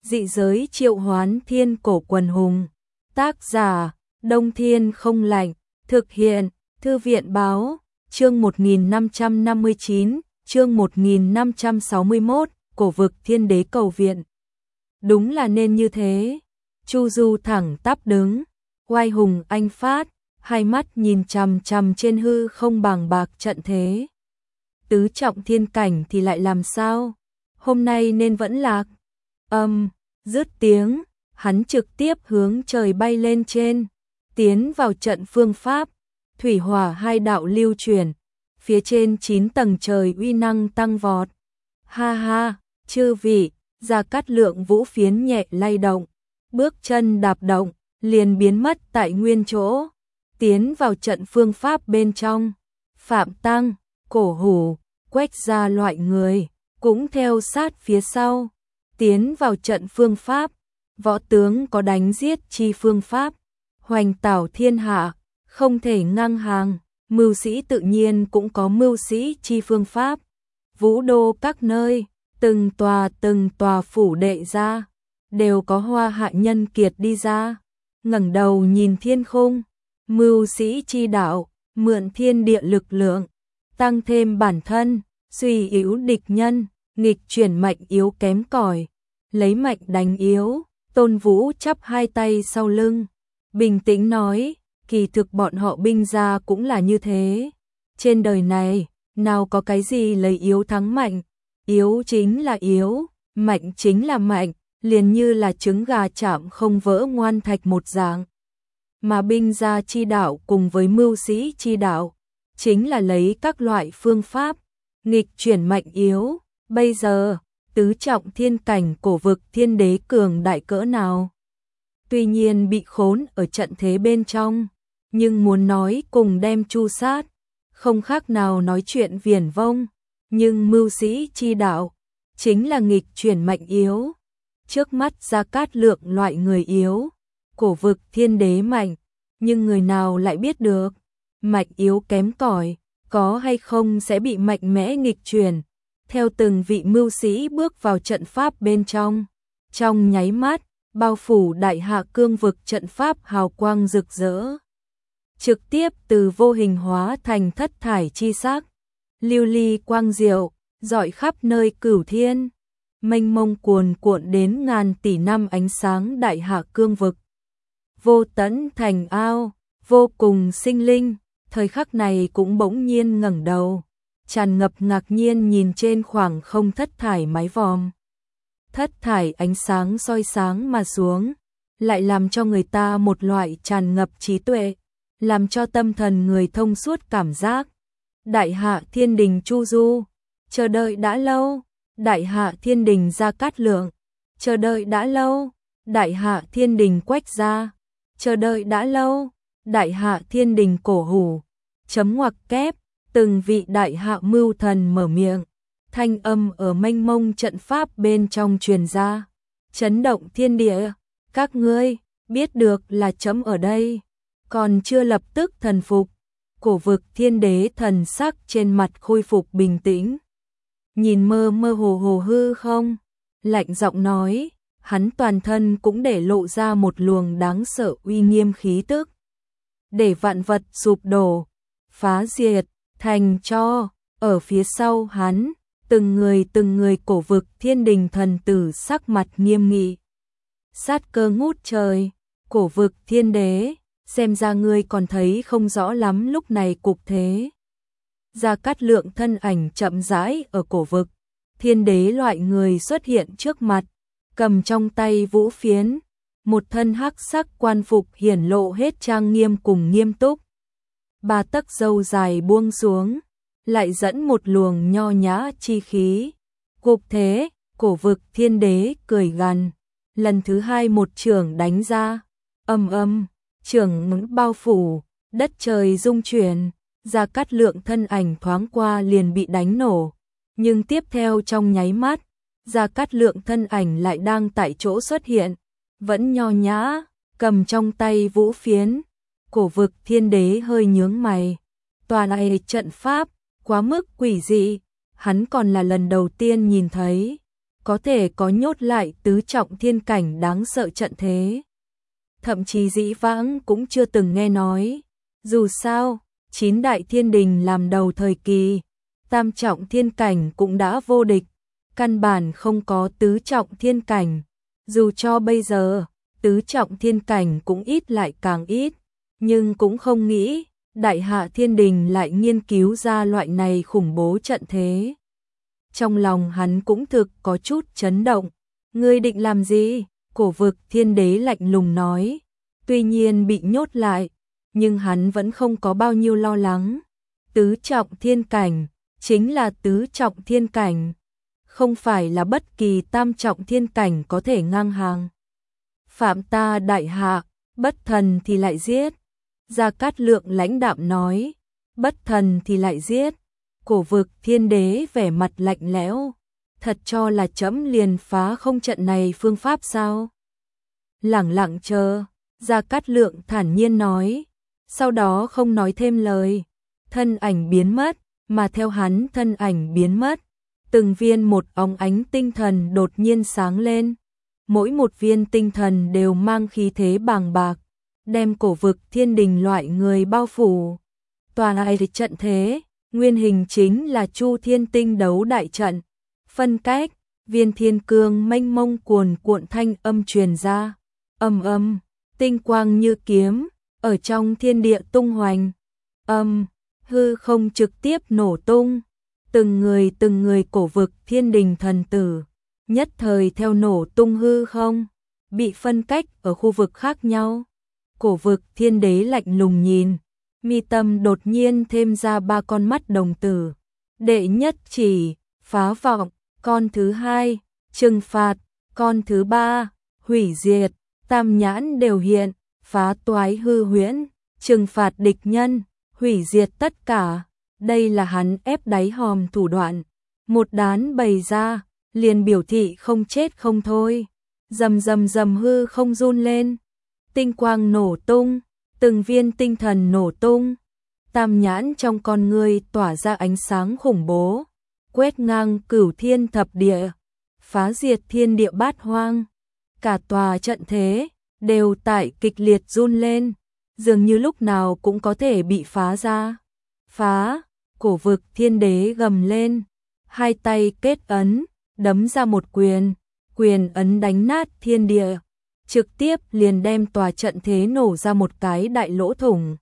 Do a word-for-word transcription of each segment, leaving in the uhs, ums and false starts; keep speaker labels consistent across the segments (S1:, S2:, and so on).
S1: Dị giới triệu hoán thiên cổ quần hùng. Tác giả, Đông Thiên Không Lạnh. Thực hiện, Thư viện Báo. Chương một nghìn năm trăm năm mươi chín, chương một nghìn năm trăm sáu mươi mốt, cổ vực thiên đế cầu viện. Đúng là nên như thế. Chu Du thẳng tắp đứng, oai hùng anh phát, hai mắt nhìn chằm chằm trên hư không bàng bạc trận thế. Tứ trọng thiên cảnh thì lại làm sao? Hôm nay nên vẫn lạc. Âm, dứt tiếng, hắn trực tiếp hướng trời bay lên trên, tiến vào trận phương pháp, thủy hỏa hai đạo lưu chuyển, phía trên chín tầng trời uy năng tăng vọt. Ha ha, chư vị, Gia Cát Lượng vũ phiến nhẹ lay động, bước chân đạp động, liền biến mất tại nguyên chỗ, tiến vào trận phương pháp bên trong. Phạm Tăng, Cổ Hủ, Quách Gia loại người cũng theo sát phía sau, tiến vào trận phương pháp. Võ tướng có đánh giết chi phương pháp, hoành tảo thiên hạ, không thể ngang hàng. Mưu sĩ tự nhiên cũng có mưu sĩ chi phương pháp. Vũ đô các nơi, từng tòa từng tòa phủ đệ ra, đều có hoa hạ nhân kiệt đi ra, ngẩng đầu nhìn thiên khung. Mưu sĩ chi đạo, mượn thiên địa lực lượng, tăng thêm bản thân, suy yếu địch nhân, nghịch chuyển mạnh yếu kém cỏi, lấy mạnh đánh yếu. Tôn Vũ chắp hai tay sau lưng, bình tĩnh nói, kỳ thực bọn họ binh gia cũng là như thế. Trên đời này, nào có cái gì lấy yếu thắng mạnh, yếu chính là yếu, mạnh chính là mạnh, liền như là trứng gà chạm không vỡ ngoan thạch một dạng. Mà binh gia chi đạo cùng với mưu sĩ chi đạo, chính là lấy các loại phương pháp, nghịch chuyển mạnh yếu. Bây giờ, tứ trọng thiên cảnh cổ vực thiên đế cường đại cỡ nào? Tuy nhiên bị khốn ở trận thế bên trong, nhưng muốn nói cùng đem chu sát, không khác nào nói chuyện viển vông. Nhưng mưu sĩ chi đạo, chính là nghịch chuyển mạnh yếu. Trước mắt Gia Cát Lượng loại người yếu, cổ vực thiên đế mạnh, nhưng người nào lại biết được, mạnh yếu kém cỏi, có hay không sẽ bị mạnh mẽ nghịch chuyển. Theo từng vị mưu sĩ bước vào trận pháp bên trong, trong nháy mắt, bao phủ đại hạ cương vực trận pháp hào quang rực rỡ. Trực tiếp từ vô hình hóa thành thất thải chi sắc, lưu ly quang diệu, rọi khắp nơi cửu thiên, mênh mông cuồn cuộn đến ngàn tỷ năm ánh sáng đại hạ cương vực. Vô tận thành ao, vô cùng sinh linh, thời khắc này cũng bỗng nhiên ngẩng đầu, tràn ngập ngạc nhiên nhìn trên khoảng không thất thải mái vòm. Thất thải ánh sáng soi sáng mà xuống, lại làm cho người ta một loại tràn ngập trí tuệ, làm cho tâm thần người thông suốt cảm giác. Đại hạ thiên đình Chu Du, chờ đợi đã lâu. Đại hạ thiên đình Gia Cát Lượng, chờ đợi đã lâu. Đại hạ thiên đình Quách Gia, chờ đợi đã lâu. Đại hạ thiên đình Cổ Hủ. Chấm ngoặc kép, từng vị đại hạ mưu thần mở miệng, thanh âm ở mênh mông trận pháp bên trong truyền ra, chấn động thiên địa. Các ngươi biết được là chấm ở đây, còn chưa lập tức thần phục. Cổ vực thiên đế thần sắc trên mặt khôi phục bình tĩnh, nhìn mơ mơ hồ hồ hư không, lạnh giọng nói, hắn toàn thân cũng để lộ ra một luồng đáng sợ uy nghiêm khí tức, để vạn vật sụp đổ, phá diệt, thành cho. Ở phía sau hắn, từng người từng người cổ vực thiên đình thần tử sắc mặt nghiêm nghị, sát cơ ngút trời. Cổ vực thiên đế, xem ra ngươi còn thấy không rõ lắm lúc này cục thế. Gia Cát Lượng thân ảnh chậm rãi ở cổ vực thiên đế loại người xuất hiện trước mặt, cầm trong tay vũ phiến, một thân hắc sắc quan phục hiển lộ hết trang nghiêm cùng nghiêm túc. Ba tấc râu dài buông xuống, lại dẫn một luồng nho nhã chi khí. Cục thế, cổ vực thiên đế cười gằn, lần thứ hai một chưởng đánh ra, âm âm, chưởng bao phủ, đất trời rung chuyển. Gia Cát Lượng thân ảnh thoáng qua liền bị đánh nổ, nhưng tiếp theo trong nháy mắt, Gia Cát Lượng thân ảnh lại đang tại chỗ xuất hiện, vẫn nho nhã, cầm trong tay vũ phiến. Cổ vực thiên đế hơi nhướng mày, tòa này trận pháp quá mức quỷ dị, hắn còn là lần đầu tiên nhìn thấy. có thể có nhốt lại tứ trọng thiên cảnh đáng sợ trận thế. Thậm chí dĩ vãng cũng chưa từng nghe nói. Dù sao, chín đại thiên đình làm đầu thời kỳ, tam trọng thiên cảnh cũng đã vô địch, căn bản không có tứ trọng thiên cảnh. Dù cho bây giờ, tứ trọng thiên cảnh cũng ít lại càng ít, nhưng cũng không nghĩ, Đại Hạ Thiên Đình lại nghiên cứu ra loại này khủng bố trận thế. Trong lòng hắn cũng thực có chút chấn động. Ngươi định làm gì? Cổ vực thiên đế lạnh lùng nói. Tuy nhiên bị nhốt lại, nhưng hắn vẫn không có bao nhiêu lo lắng. Tứ trọng thiên cảnh, chính là tứ trọng thiên cảnh. Không phải là bất kỳ tam trọng thiên cảnh có thể ngang hàng. Phạm ta Đại Hạ, bất thần thì lại giết. Gia Cát Lượng lãnh đạm nói, bất thần thì lại giết. Cổ vực thiên đế vẻ mặt lạnh lẽo, thật cho là trẫm liền phá không trận này phương pháp sao? Lẳng lặng chờ, Gia Cát Lượng thản nhiên nói, sau đó không nói thêm lời, thân ảnh biến mất, mà theo hắn thân ảnh biến mất, từng viên một óng ánh tinh thần đột nhiên sáng lên, mỗi một viên tinh thần đều mang khí thế bàng bạc, đem cổ vực thiên đình loại người bao phủ. Tòa này trận thế, nguyên hình chính là Chu Thiên Tinh đấu đại trận. Phân cách, viên thiên cương mênh mông cuồn cuộn thanh âm truyền ra. Âm âm, tinh quang như kiếm, ở trong thiên địa tung hoành. Âm, hư không trực tiếp nổ tung. Từng người từng người cổ vực thiên đình thần tử, nhất thời theo nổ tung hư không, bị phân cách ở khu vực khác nhau. Cổ vực thiên đế lạnh lùng nhìn, mi tâm đột nhiên thêm ra ba con mắt đồng tử. Đệ nhất chỉ, phá vọng, con thứ hai, trừng phạt, con thứ ba, hủy diệt, tam nhãn đều hiện, phá toái hư huyễn, trừng phạt địch nhân, hủy diệt tất cả. Đây là hắn ép đáy hòm thủ đoạn. Một đán bày ra, liền biểu thị không chết không thôi. Rầm rầm rầm hư không run lên. Tinh quang nổ tung, từng viên tinh thần nổ tung. Tam nhãn trong con người tỏa ra ánh sáng khủng bố, quét ngang cửu thiên thập địa, phá diệt thiên địa bát hoang. Cả tòa trận thế đều tại kịch liệt run lên, dường như lúc nào cũng có thể bị phá ra. Phá, cổ vực thiên đế gầm lên, hai tay kết ấn, đấm ra một quyền, quyền ấn đánh nát thiên địa, trực tiếp liền đem tòa trận thế nổ ra một cái đại lỗ thủng.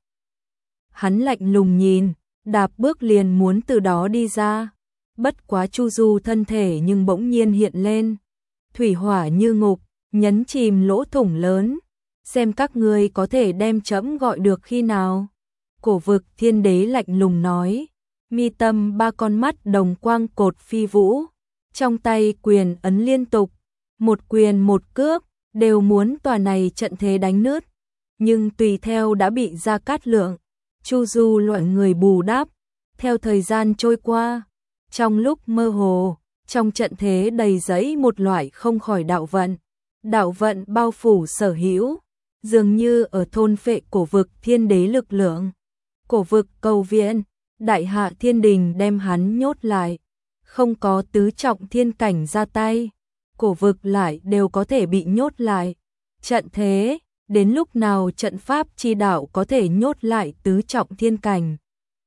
S1: Hắn lạnh lùng nhìn, đạp bước liền muốn từ đó đi ra, bất quá Chu Du thân thể nhưng bỗng nhiên hiện lên, thủy hỏa như ngục, nhấn chìm lỗ thủng lớn, xem các ngươi có thể đem trẫm gọi được khi nào. Cổ vực thiên đế lạnh lùng nói, mi tâm ba con mắt đồng quang cột phi vũ, trong tay quyền ấn liên tục, một quyền một cước, đều muốn tòa này trận thế đánh nứt, nhưng tùy theo đã bị Gia Cát Lượng, Chu Du loại người bù đắp. Theo thời gian trôi qua, trong lúc mơ hồ, trong trận thế đầy dẫy một loại không khỏi đạo vận, đạo vận bao phủ sở hữu, dường như ở thôn phệ cổ vực thiên đế lực lượng. Cổ vực cầu viện, Đại Hạ Thiên Đình đem hắn nhốt lại, không có tứ trọng thiên cảnh ra tay, cổ vực lại đều có thể bị nhốt lại. Trận thế, đến lúc nào trận pháp chi đạo có thể nhốt lại tứ trọng thiên cảnh.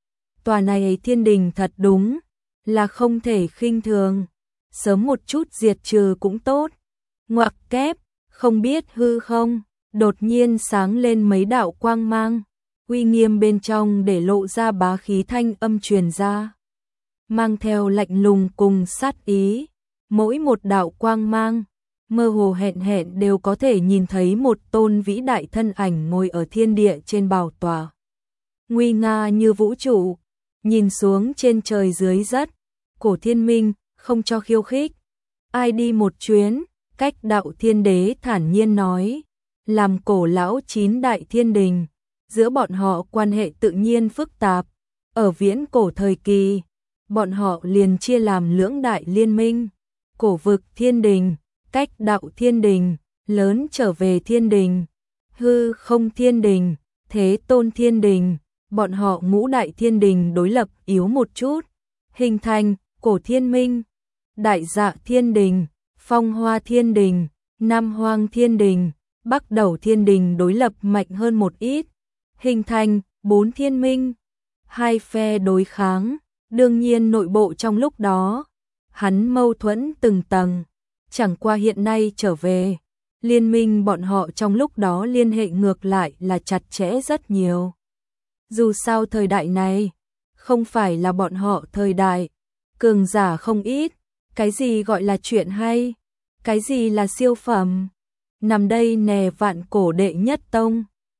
S1: Tòa này thiên đình thật đúng là không thể khinh thường, sớm một chút diệt trừ cũng tốt. Ngoặc kép, không biết hư không, đột nhiên sáng lên mấy đạo quang mang, uy nghiêm bên trong để lộ ra bá khí thanh âm truyền ra, mang theo lạnh lùng cùng sát ý. Mỗi một đạo quang mang, mơ hồ hẹn hẹn đều có thể nhìn thấy một tôn vĩ đại thân ảnh ngồi ở thiên địa trên bảo tọa, nguy nga như vũ trụ, nhìn xuống trên trời dưới đất. Cổ Thiên Minh không cho khiêu khích, ai đi một chuyến. Cách đạo thiên đế thản nhiên nói, làm cổ lão chín đại thiên đình, giữa bọn họ quan hệ tự nhiên phức tạp. Ở viễn cổ thời kỳ, bọn họ liền chia làm lưỡng đại liên minh, cổ vực thiên đình, cách đạo thiên đình, lớn trở về thiên đình, hư không thiên đình, thế tôn thiên đình. Bọn họ ngũ đại thiên đình đối lập yếu một chút, hình thành cổ thiên minh. Đại Dạ Thiên Đình, Phong Hoa Thiên Đình, Nam Hoang Thiên Đình, Bắc Đẩu Thiên Đình đối lập mạnh hơn một ít, hình thành bốn thiên minh, hai phe đối kháng, đương nhiên nội bộ trong lúc đó, hắn mâu thuẫn từng tầng, chẳng qua hiện nay trở về, liên minh bọn họ trong lúc đó liên hệ ngược lại là chặt chẽ rất nhiều. Dù sao thời đại này, không phải là bọn họ thời đại, cường giả không ít, cái gì gọi là chuyện hay, cái gì là siêu phẩm, nằm đây nè vạn cổ đệ nhất tông.